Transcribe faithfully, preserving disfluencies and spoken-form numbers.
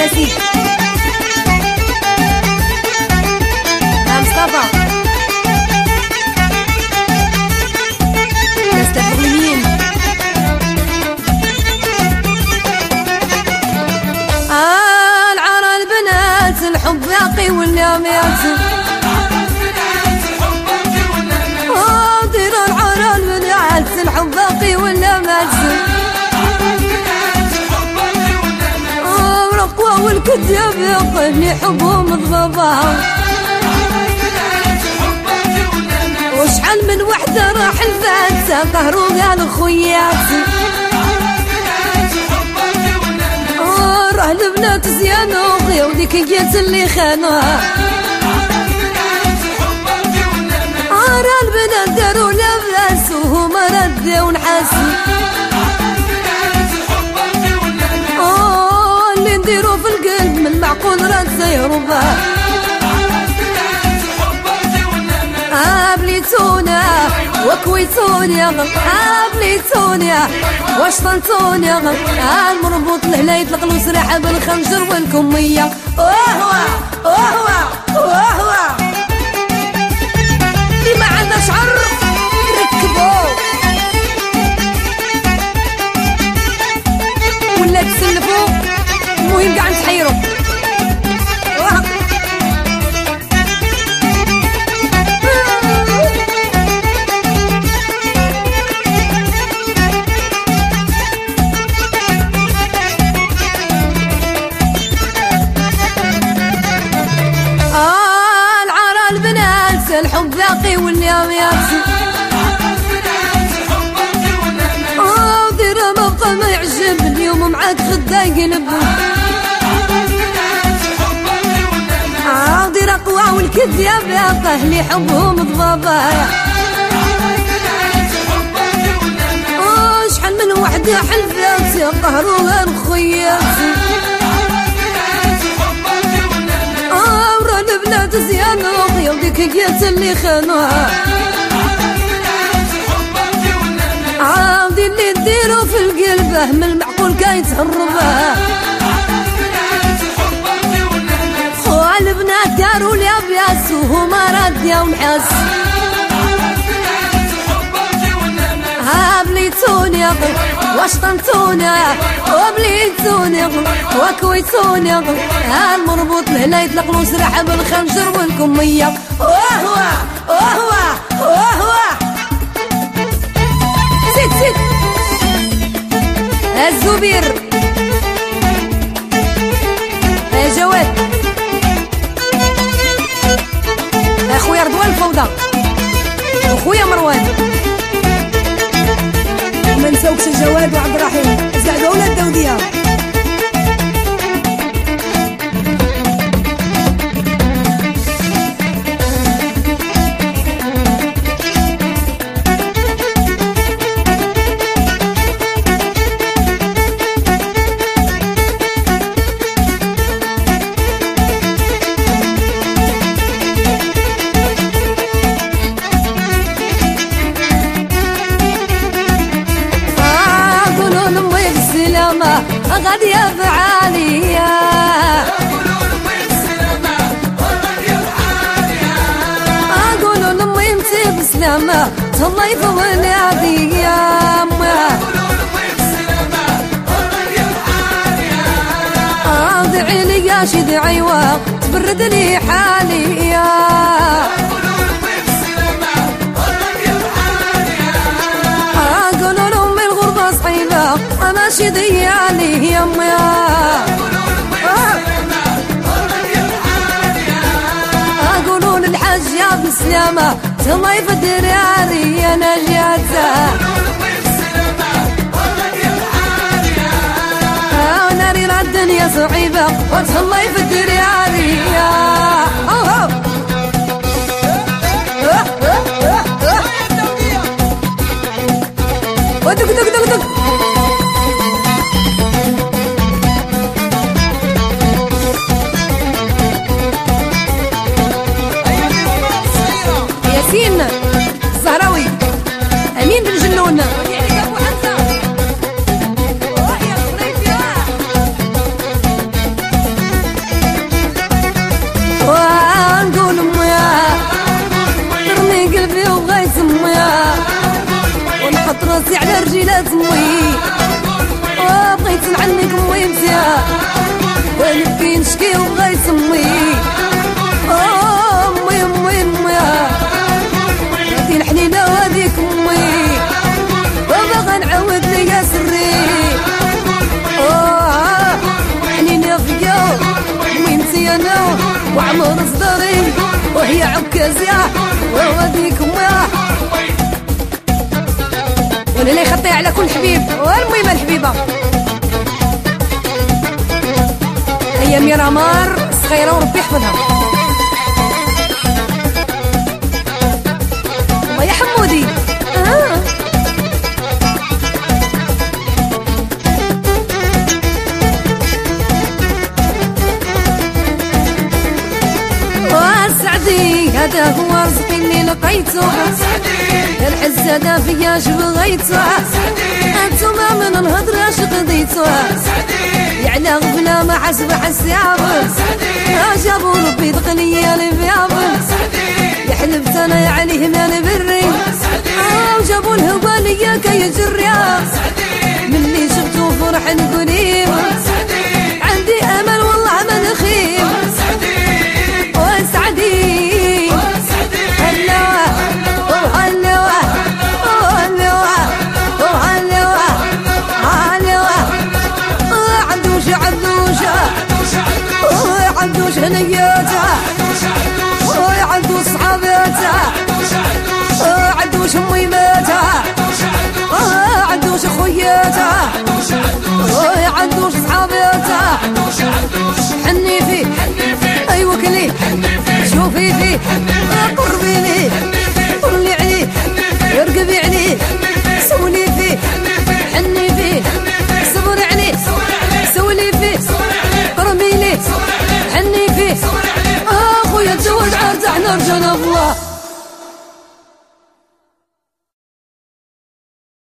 يا سيدي يا مصطفى يا استفهمين. آه العرى البنات الحب باقي ولا مات؟ آه دير العرى البنات الحب باقي ولا مات؟ والكذاب يقلني حبهم ضبابا وشحال من وحدة راح الفات قهروا قال خوياتي راه البنات زيانوغي وديك جات اللي خانوها راه البنات داروا لاباس وهما رداو نحاسي نديرو في القلب من معقول راه تسيرو باه ابليتونا وكويتوني ابليتوني واش طنتوني المربوط لهلا يطلق له سراحه بالخنجر والكميه وهو وهو وهو اللي ما عنده شعر ركبوه ولا تسلفوه المهم قاع نتحيرو آه العرى البنات الحب باقي واليوم ياتي آه دير ما بقى ما يعجب اليوم معاك غدا يقلب عاودي رقوة والكذاب يا اللي حبهم ضبابايا شحال من وحدة حلفات يا قهروها الخياتي ورا البنات زيانوغ يا وديك جات اللي خانوها عاودي اللي نديرو في القلبه من المعقول كيتهربها البنات داروا لي ابياس وهما راديا ونحاس هابليتوني واش طنتوني وبليتوني وكويتوني المربوط لهلا يطلق له سراحه بالخنجر والكميه وهو وهو وهو زيد زيد الزبير يا جواد اخويا رضوان الفوضى واخويا مروان وما نساوكش الجواد وعبد الرحيم زعما ولاد داوديه غادي يا فعالية أقولوا لأمي امتي بسلامة الله يفول عادية ادعي لي يا شي دعيوة تبرد لي حالي أقولوا لأمي الغربة صعيبة أنا شي ضيالي يا أمي أقولوا للحاج يا بسلامة الله يفدر يا أنا جاتها ناري الدنيا صعيبة وجه الله يفدر يا ودق دق دق دق ياسين الزهراوي أمين بن جنون لا تموي وبغيت نعنك امي مزيان ونبكي نشكي وبغا يسمي امي امي امي هادي الحنينه وهاديك امي وباغا نعاود ليا سري حنينه فيا امي مزيانه وعمر صدري وهي عكازيه وهاديك امي ولا لا يخطي على كل حبيب والمهم الحبيبه هي ميرامار صغيره وربي يحفظها الله يا حمودي آه. وسعدي هذا هو رزقي اللي لقيته الحزة دا فيا شبغيته انتوما من الهضرة شقضيته يعني غفلة ما حسب حسابه جابوا ربي دقنية لبيابه يحلبت انا يعني هنا بري وجابوا الهوا ليا كي يجري ملي شفتو فرح نقوليب عندي امل والله ما نخيب وسعدي عندوش هنياته وعندوش صحاباته وعندوش ميماته وعندوش خوياته وعندوش صحاباته حني فيه ايوا كلي شوفي فيه